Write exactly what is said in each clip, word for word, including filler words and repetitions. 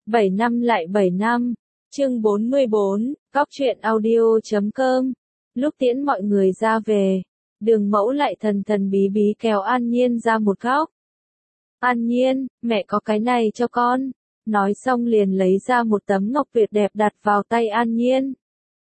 bảy năm lại bảy năm. Chương bốn mươi bốn, Cóc truyện audio chấm com. Lúc tiễn mọi người ra về, Đường Mẫu lại thần thần bí bí kéo An Nhiên ra một góc. An Nhiên, mẹ có cái này cho con. Nói xong liền lấy ra một tấm ngọc tuyệt đẹp đặt vào tay An Nhiên.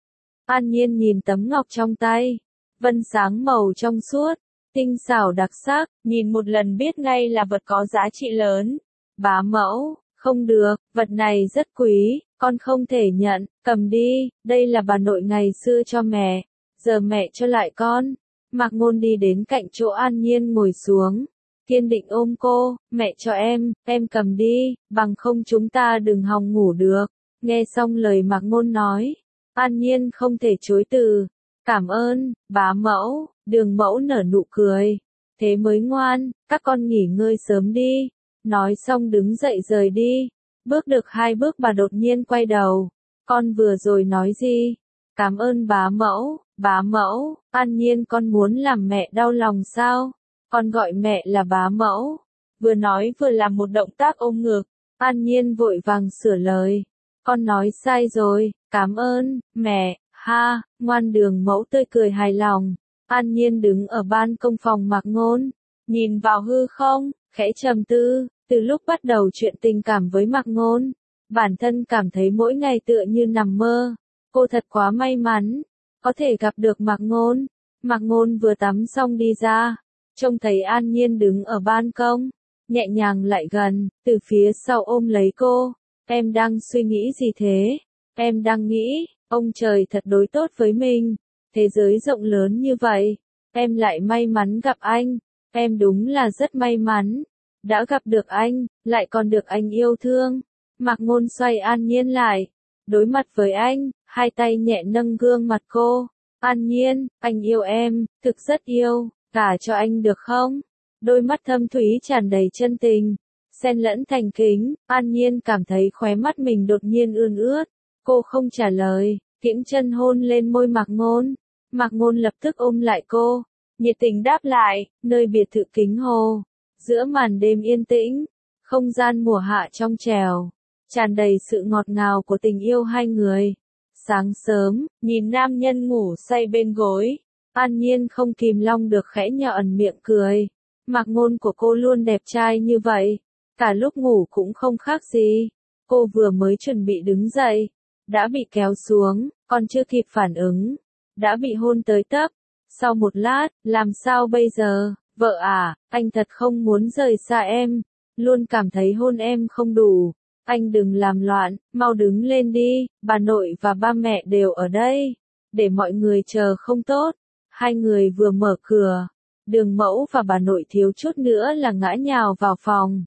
An Nhiên nhìn tấm ngọc trong tay, vân sáng màu trong suốt, tinh xảo đặc sắc, nhìn một lần biết ngay là vật có giá trị lớn. Bá mẫu, không được, vật này rất quý, con không thể nhận, cầm đi, đây là bà nội ngày xưa cho mẹ, giờ mẹ cho lại con. Mạc Ngôn đi đến cạnh chỗ An Nhiên ngồi xuống, kiên định ôm cô, mẹ cho em, em cầm đi, bằng không chúng ta đừng hòng ngủ được. Nghe xong lời Mạc Ngôn nói, An Nhiên không thể chối từ. Cảm ơn, bá mẫu. Đường Mẫu nở nụ cười. Thế mới ngoan, các con nghỉ ngơi sớm đi. Nói xong đứng dậy rời đi. Bước được hai bước bà đột nhiên quay đầu. Con vừa rồi nói gì? Cảm ơn bá mẫu, bá mẫu. An Nhiên, con muốn làm mẹ đau lòng sao? Con gọi mẹ là bá mẫu. Vừa nói vừa làm một động tác ôm ngực. An Nhiên vội vàng sửa lời. Con nói sai rồi, cảm ơn, mẹ. Ha, ngoan. Đường Mẫu tươi cười hài lòng. An Nhiên đứng ở ban công phòng Mạc Ngôn, nhìn vào hư không, khẽ trầm tư. Từ lúc bắt đầu chuyện tình cảm với Mạc Ngôn, bản thân cảm thấy mỗi ngày tựa như nằm mơ. Cô thật quá may mắn, có thể gặp được Mạc Ngôn. Mạc Ngôn vừa tắm xong đi ra, trông thấy An Nhiên đứng ở ban công, nhẹ nhàng lại gần, từ phía sau ôm lấy cô. Em đang suy nghĩ gì thế? Em đang nghĩ, ông trời thật đối tốt với mình. Thế giới rộng lớn như vậy, em lại may mắn gặp anh. Em đúng là rất may mắn. Đã gặp được anh, lại còn được anh yêu thương. Mạc Ngôn xoay An Nhiên lại, đối mặt với anh, hai tay nhẹ nâng gương mặt cô. An Nhiên, anh yêu em, thực rất yêu, gả cho anh được không? Đôi mắt thâm thúy tràn đầy chân tình, xen lẫn thành kính. An Nhiên cảm thấy khóe mắt mình đột nhiên ươn ướt. Cô không trả lời, kiễng chân hôn lên môi Mạc Ngôn. Mạc Ngôn lập tức ôm lại cô, nhiệt tình đáp lại. Nơi biệt thự kính hồ, giữa màn đêm yên tĩnh, không gian mùa hạ trong trẻo, tràn đầy sự ngọt ngào của tình yêu hai người. Sáng sớm, nhìn nam nhân ngủ say bên gối, An Nhiên không kìm lòng được khẽ nhợn miệng cười. Mạc Ngôn của cô luôn đẹp trai như vậy, cả lúc ngủ cũng không khác gì. Cô vừa mới chuẩn bị đứng dậy, đã bị kéo xuống, còn chưa kịp phản ứng, đã bị hôn tới tấp. Sau một lát, làm sao bây giờ? Vợ à, anh thật không muốn rời xa em, luôn cảm thấy hôn em không đủ. Anh đừng làm loạn, mau đứng lên đi, bà nội và ba mẹ đều ở đây, để mọi người chờ không tốt. Hai người vừa mở cửa, Đường Mẫu và bà nội thiếu chút nữa là ngã nhào vào phòng.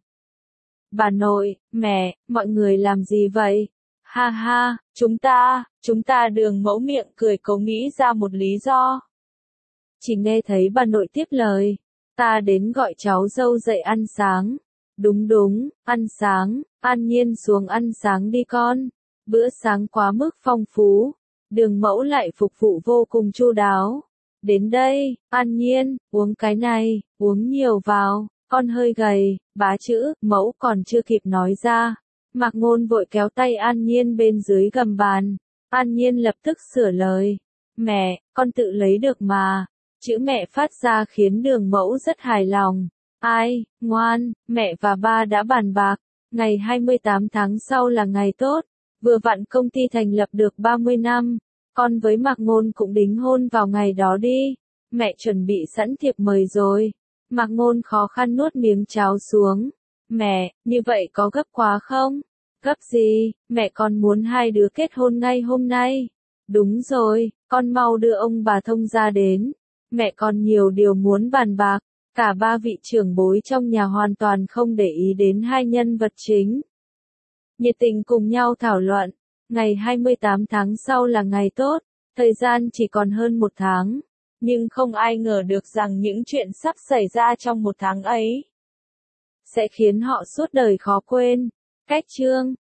Bà nội, mẹ, mọi người làm gì vậy? Ha ha, chúng ta, chúng ta. Đường Mẫu miệng cười cố nghĩ ra một lý do. Chỉ nghe thấy bà nội tiếp lời, ta đến gọi cháu dâu dậy ăn sáng. Đúng đúng, ăn sáng. An Nhiên xuống ăn sáng đi con. Bữa sáng quá mức phong phú, Đường Mẫu lại phục vụ vô cùng chu đáo. Đến đây, An Nhiên, uống cái này, uống nhiều vào, con hơi gầy. Bá chữ, Mẫu còn chưa kịp nói ra, Mạc Ngôn vội kéo tay An Nhiên bên dưới gầm bàn. An Nhiên lập tức sửa lời, mẹ, con tự lấy được mà. Chữ mẹ phát ra khiến Đường Mẫu rất hài lòng. Ai, ngoan, mẹ và ba đã bàn bạc, ngày hai mươi tám tháng sau là ngày tốt, vừa vặn công ty thành lập được ba mươi năm, con với Mạc Ngôn cũng đính hôn vào ngày đó đi. Mẹ chuẩn bị sẵn thiệp mời rồi. Mạc Ngôn khó khăn nuốt miếng cháo xuống. Mẹ, như vậy có gấp quá không? Gấp gì, mẹ còn muốn hai đứa kết hôn ngay hôm nay. Đúng rồi, con mau đưa ông bà thông gia đến. Mẹ còn nhiều điều muốn bàn bạc. Cả ba vị trưởng bối trong nhà hoàn toàn không để ý đến hai nhân vật chính. Nhiệt tình cùng nhau thảo luận. Ngày hai mươi tám tháng sau là ngày tốt, thời gian chỉ còn hơn một tháng. Nhưng không ai ngờ được rằng những chuyện sắp xảy ra trong một tháng ấy sẽ khiến họ suốt đời khó quên. Cách chương